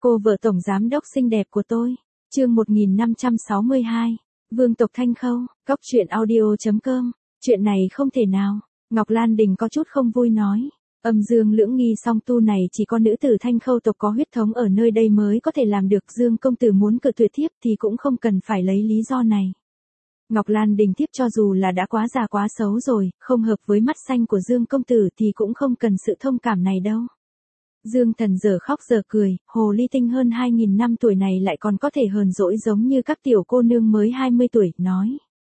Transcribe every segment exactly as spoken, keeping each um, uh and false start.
Cô vợ tổng giám đốc xinh đẹp của tôi. Chương một nghìn năm trăm sáu mươi hai. Vương tộc Thanh Khâu, Cóc truyện audio chấm com. Chuyện này không thể nào. Ngọc Lan Đình có chút không vui nói. Âm dương lưỡng nghi song tu này chỉ có nữ tử Thanh Khâu tộc có huyết thống ở nơi đây mới có thể làm được. Dương công tử muốn cự tuyệt thiếp thì cũng không cần phải lấy lý do này. Ngọc Lan Đình thiếp cho dù là đã quá già quá xấu rồi, không hợp với mắt xanh của Dương công tử thì cũng không cần sự thông cảm này đâu. Dương Thần giờ khóc giờ cười, hồ ly tinh hơn hai nghìn năm tuổi này lại còn có thể hờn dỗi giống như các tiểu cô nương mới hai mươi tuổi, nói.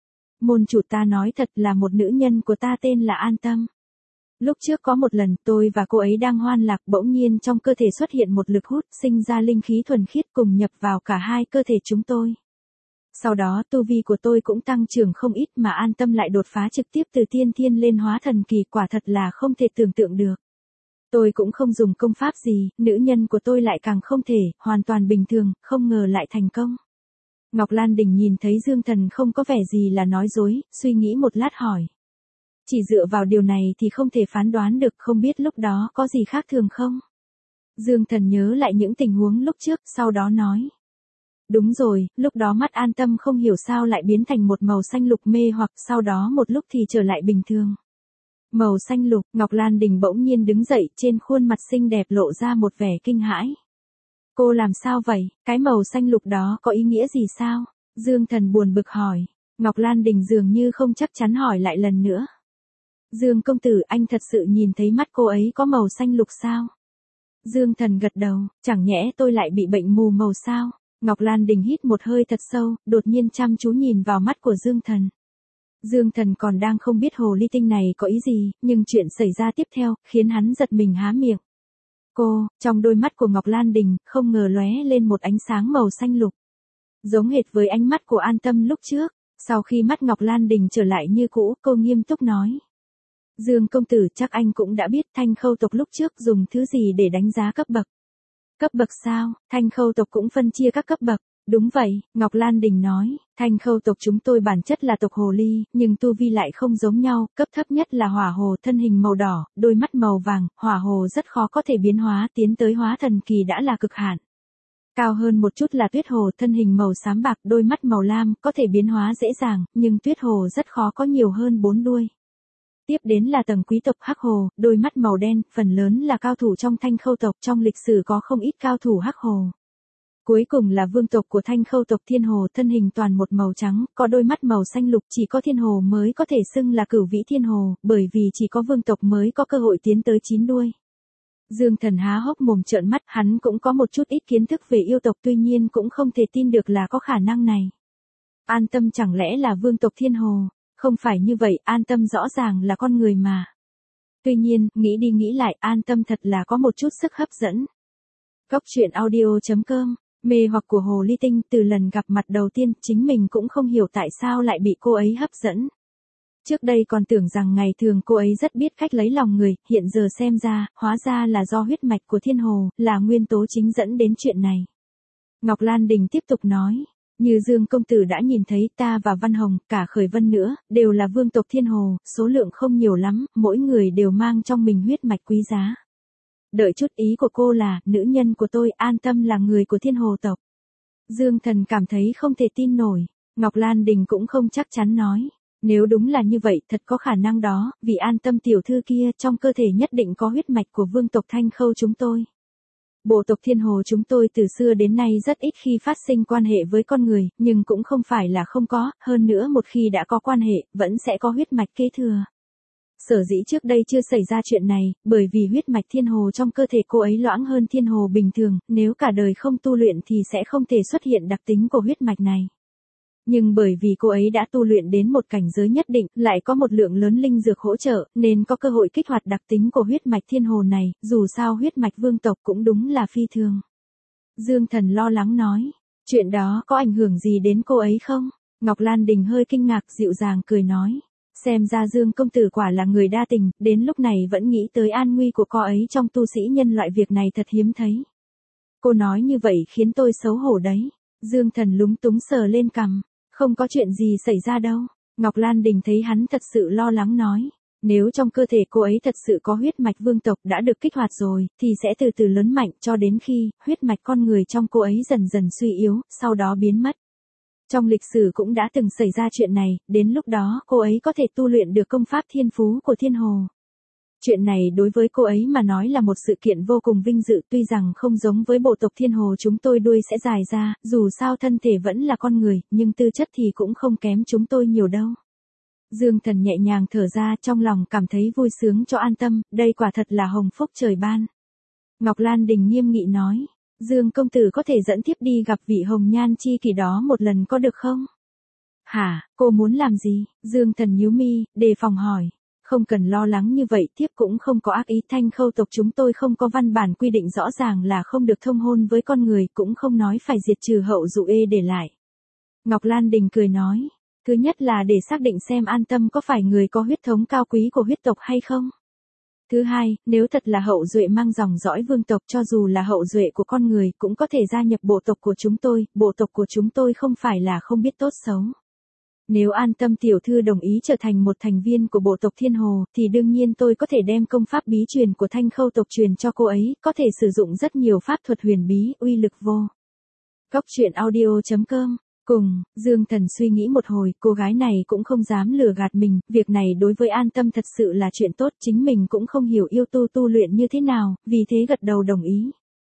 Môn chủ ta nói thật là một nữ nhân của ta tên là An Tâm. Lúc trước có một lần tôi và cô ấy đang hoan lạc, bỗng nhiên trong cơ thể xuất hiện một lực hút, sinh ra linh khí thuần khiết cùng nhập vào cả hai cơ thể chúng tôi. Sau đó tu vi của tôi cũng tăng trưởng không ít mà An Tâm lại đột phá trực tiếp từ tiên thiên lên hóa thần kỳ, quả thật là không thể tưởng tượng được. Tôi cũng không dùng công pháp gì, nữ nhân của tôi lại càng không thể, hoàn toàn bình thường, không ngờ lại thành công. Ngọc Lan Đình nhìn thấy Dương Thần không có vẻ gì là nói dối, suy nghĩ một lát hỏi. Chỉ dựa vào điều này thì không thể phán đoán được, không biết lúc đó có gì khác thường không? Dương Thần nhớ lại những tình huống lúc trước, sau đó nói. Đúng rồi, lúc đó mắt An Tâm không hiểu sao lại biến thành một màu xanh lục mê hoặc sau đó một lúc thì trở lại bình thường. Màu xanh lục, Ngọc Lan Đình bỗng nhiên đứng dậy, trên khuôn mặt xinh đẹp lộ ra một vẻ kinh hãi. Cô làm sao vậy, cái màu xanh lục đó có ý nghĩa gì sao? Dương Thần buồn bực hỏi. Ngọc Lan Đình dường như không chắc chắn hỏi lại lần nữa. Dương công tử, anh thật sự nhìn thấy mắt cô ấy có màu xanh lục sao? Dương Thần gật đầu, chẳng nhẽ tôi lại bị bệnh mù màu sao? Ngọc Lan Đình hít một hơi thật sâu, đột nhiên chăm chú nhìn vào mắt của Dương Thần. Dương Thần còn đang không biết hồ ly tinh này có ý gì, nhưng chuyện xảy ra tiếp theo, khiến hắn giật mình há miệng. Cô, trong đôi mắt của Ngọc Lan Đình, không ngờ lóe lên một ánh sáng màu xanh lục. Giống hệt với ánh mắt của An Tâm lúc trước, sau khi mắt Ngọc Lan Đình trở lại như cũ, cô nghiêm túc nói. Dương công tử, chắc anh cũng đã biết Thanh Khâu tộc lúc trước dùng thứ gì để đánh giá cấp bậc. Cấp bậc sao, Thanh Khâu tộc cũng phân chia các cấp bậc. Đúng vậy, Ngọc Lan Đình nói, Thanh Khâu tộc chúng tôi bản chất là tộc hồ ly, nhưng tu vi lại không giống nhau, cấp thấp nhất là hỏa hồ, thân hình màu đỏ, đôi mắt màu vàng, hỏa hồ rất khó có thể biến hóa, tiến tới hóa thần kỳ đã là cực hạn. Cao hơn một chút là tuyết hồ, thân hình màu xám bạc, đôi mắt màu lam, có thể biến hóa dễ dàng, nhưng tuyết hồ rất khó có nhiều hơn bốn đuôi. Tiếp đến là tầng quý tộc hắc hồ, đôi mắt màu đen, phần lớn là cao thủ trong Thanh Khâu tộc, trong lịch sử có không ít cao thủ hắc hồ. Cuối cùng là vương tộc của Thanh Khâu tộc Thiên Hồ, thân hình toàn một màu trắng, có đôi mắt màu xanh lục, chỉ có Thiên Hồ mới có thể xưng là cửu vĩ Thiên Hồ, bởi vì chỉ có vương tộc mới có cơ hội tiến tới chín đuôi. Dương Thần há hốc mồm trợn mắt, hắn cũng có một chút ít kiến thức về yêu tộc, tuy nhiên cũng không thể tin được là có khả năng này. An Tâm chẳng lẽ là vương tộc Thiên Hồ? Không phải như vậy, An Tâm rõ ràng là con người mà. Tuy nhiên, nghĩ đi nghĩ lại, An Tâm thật là có một chút sức hấp dẫn. Cóc truyện audio chấm com. Mê hoặc của hồ ly tinh, từ lần gặp mặt đầu tiên, chính mình cũng không hiểu tại sao lại bị cô ấy hấp dẫn. Trước đây còn tưởng rằng ngày thường cô ấy rất biết cách lấy lòng người, hiện giờ xem ra, hóa ra là do huyết mạch của Thiên Hồ, là nguyên tố chính dẫn đến chuyện này. Ngọc Lan Đình tiếp tục nói, như Dương công tử đã nhìn thấy, ta và Văn Hồng, cả Khởi Vân nữa, đều là vương tộc Thiên Hồ, số lượng không nhiều lắm, mỗi người đều mang trong mình huyết mạch quý giá. Đợi chút, ý của cô là, nữ nhân của tôi, An Tâm là người của Thiên Hồ tộc. Dương Thần cảm thấy không thể tin nổi. Ngọc Lan Đình cũng không chắc chắn nói. Nếu đúng là như vậy, thật có khả năng đó, vì An Tâm tiểu thư kia, trong cơ thể nhất định có huyết mạch của vương tộc Thanh Khâu chúng tôi. Bộ tộc Thiên Hồ chúng tôi từ xưa đến nay rất ít khi phát sinh quan hệ với con người, nhưng cũng không phải là không có, hơn nữa một khi đã có quan hệ, vẫn sẽ có huyết mạch kế thừa. Sở dĩ trước đây chưa xảy ra chuyện này, bởi vì huyết mạch Thiên Hồ trong cơ thể cô ấy loãng hơn Thiên Hồ bình thường, nếu cả đời không tu luyện thì sẽ không thể xuất hiện đặc tính của huyết mạch này. Nhưng bởi vì cô ấy đã tu luyện đến một cảnh giới nhất định, lại có một lượng lớn linh dược hỗ trợ, nên có cơ hội kích hoạt đặc tính của huyết mạch Thiên Hồ này, dù sao huyết mạch vương tộc cũng đúng là phi thường. Dương Thần lo lắng nói, chuyện đó có ảnh hưởng gì đến cô ấy không? Ngọc Lan Đình hơi kinh ngạc, dịu dàng cười nói. Xem ra Dương công tử quả là người đa tình, đến lúc này vẫn nghĩ tới an nguy của cô ấy trong tu sĩ nhân loại, việc này thật hiếm thấy. Cô nói như vậy khiến tôi xấu hổ đấy. Dương Thần lúng túng sờ lên cằm. Không có chuyện gì xảy ra đâu. Ngọc Lan Đình thấy hắn thật sự lo lắng nói. Nếu trong cơ thể cô ấy thật sự có huyết mạch vương tộc đã được kích hoạt rồi, thì sẽ từ từ lớn mạnh cho đến khi huyết mạch con người trong cô ấy dần dần suy yếu, sau đó biến mất. Trong lịch sử cũng đã từng xảy ra chuyện này, đến lúc đó cô ấy có thể tu luyện được công pháp thiên phú của thiên hồ. Chuyện này đối với cô ấy mà nói là một sự kiện vô cùng vinh dự, tuy rằng không giống với bộ tộc thiên hồ chúng tôi đuôi sẽ dài ra, dù sao thân thể vẫn là con người, nhưng tư chất thì cũng không kém chúng tôi nhiều đâu. Dương Thần nhẹ nhàng thở ra, trong lòng cảm thấy vui sướng cho an tâm, đây quả thật là hồng phúc trời ban. Ngọc Lan Đình nghiêm nghị nói, Dương công tử có thể dẫn thiếp đi gặp vị hồng nhan chi kỷ đó một lần có được không? Hả, cô muốn làm gì? Dương Thần nhíu mi, đề phòng hỏi. Không cần lo lắng như vậy, thiếp cũng không có ác ý, Thanh Khâu tộc chúng tôi không có văn bản quy định rõ ràng là không được thông hôn với con người, cũng không nói phải diệt trừ hậu dụ ê để lại. Ngọc Lan Đình cười nói, thứ nhất là để xác định xem An Tâm có phải người có huyết thống cao quý của huyết tộc hay không. Thứ hai, nếu thật là hậu duệ mang dòng dõi vương tộc, cho dù là hậu duệ của con người cũng có thể gia nhập bộ tộc của chúng tôi, bộ tộc của chúng tôi không phải là không biết tốt xấu. Nếu An Tâm tiểu thư đồng ý trở thành một thành viên của bộ tộc Thiên Hồ, thì đương nhiên tôi có thể đem công pháp bí truyền của Thanh Khâu tộc truyền cho cô ấy, có thể sử dụng rất nhiều pháp thuật huyền bí, uy lực vô. Cốc truyện audio chấm com. Cùng, Dương Thần suy nghĩ một hồi, cô gái này cũng không dám lừa gạt mình, việc này đối với An Tâm thật sự là chuyện tốt, chính mình cũng không hiểu yêu tu tu luyện như thế nào, vì thế gật đầu đồng ý.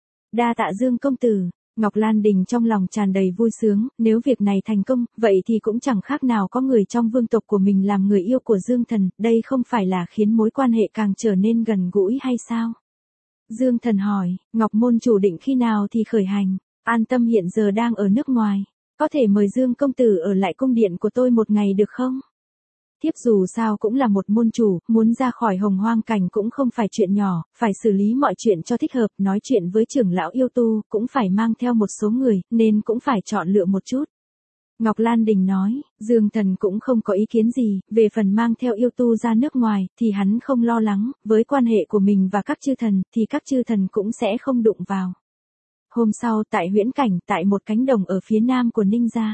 Đa tạ Dương công tử. Ngọc Lan Đình trong lòng tràn đầy vui sướng, nếu việc này thành công, vậy thì cũng chẳng khác nào có người trong vương tộc của mình làm người yêu của Dương Thần, đây không phải là khiến mối quan hệ càng trở nên gần gũi hay sao? Dương Thần hỏi, Ngọc môn chủ định khi nào thì khởi hành? An Tâm hiện giờ đang ở nước ngoài, có thể mời Dương công tử ở lại cung điện của tôi một ngày được không? Thiếp dù sao cũng là một môn chủ, muốn ra khỏi hồng hoang cảnh cũng không phải chuyện nhỏ, phải xử lý mọi chuyện cho thích hợp, nói chuyện với trưởng lão yêu tu, cũng phải mang theo một số người, nên cũng phải chọn lựa một chút. Ngọc Lan Đình nói, Dương Thần cũng không có ý kiến gì, về phần mang theo yêu tu ra nước ngoài, thì hắn không lo lắng, với quan hệ của mình và các chư thần, thì các chư thần cũng sẽ không đụng vào. Hôm sau, tại huyễn cảnh, tại một cánh đồng ở phía nam của Ninh gia.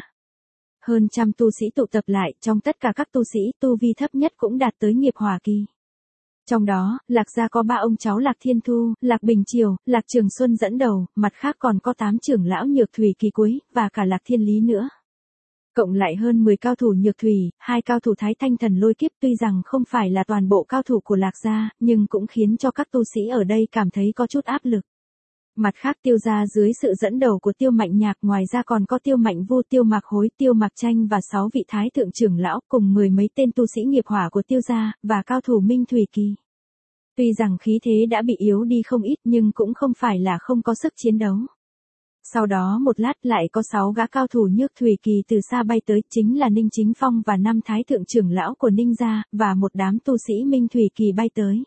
Hơn trăm tu sĩ tụ tập lại, trong tất cả các tu sĩ, tu vi thấp nhất cũng đạt tới nghiệp hỏa kỳ. Trong đó, Lạc gia có ba ông cháu Lạc Thiên Thu, Lạc Bình Triều, Lạc Trường Xuân dẫn đầu, mặt khác còn có tám trưởng lão Nhược Thủy kỳ cuối, và cả Lạc Thiên Lý nữa. Cộng lại hơn mười cao thủ Nhược Thủy, hai cao thủ Thái Thanh Thần Lôi Kiếp, tuy rằng không phải là toàn bộ cao thủ của Lạc gia, nhưng cũng khiến cho các tu sĩ ở đây cảm thấy có chút áp lực. Mặt khác Tiêu gia dưới sự dẫn đầu của Tiêu Mạnh Nhạc, ngoài ra còn có Tiêu Mạnh Vu, Tiêu Mạc Hối, Tiêu Mạc Tranh và sáu vị thái thượng trưởng lão, cùng mười mấy tên tu sĩ nghiệp hỏa của Tiêu gia, và cao thủ Minh Thủy kỳ. Tuy rằng khí thế đã bị yếu đi không ít, nhưng cũng không phải là không có sức chiến đấu. Sau đó một lát lại có sáu gã cao thủ Nhược Thủy kỳ từ xa bay tới, chính là Ninh Chính Phong và năm thái thượng trưởng lão của Ninh gia, và một đám tu sĩ Minh Thủy kỳ bay tới.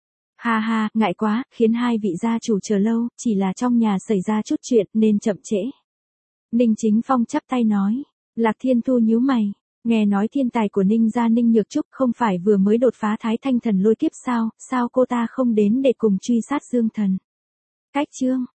Ha ha, ngại quá, khiến hai vị gia chủ chờ lâu, chỉ là trong nhà xảy ra chút chuyện nên chậm trễ. Ninh Chính Phong chắp tay nói. Lạc Thiên Thu nhíu mày, nghe nói thiên tài của Ninh gia Ninh Nhược Trúc không phải vừa mới đột phá Thái Thanh Thần Lôi Kiếp sao, sao cô ta không đến để cùng truy sát Dương Thần? Cách chương.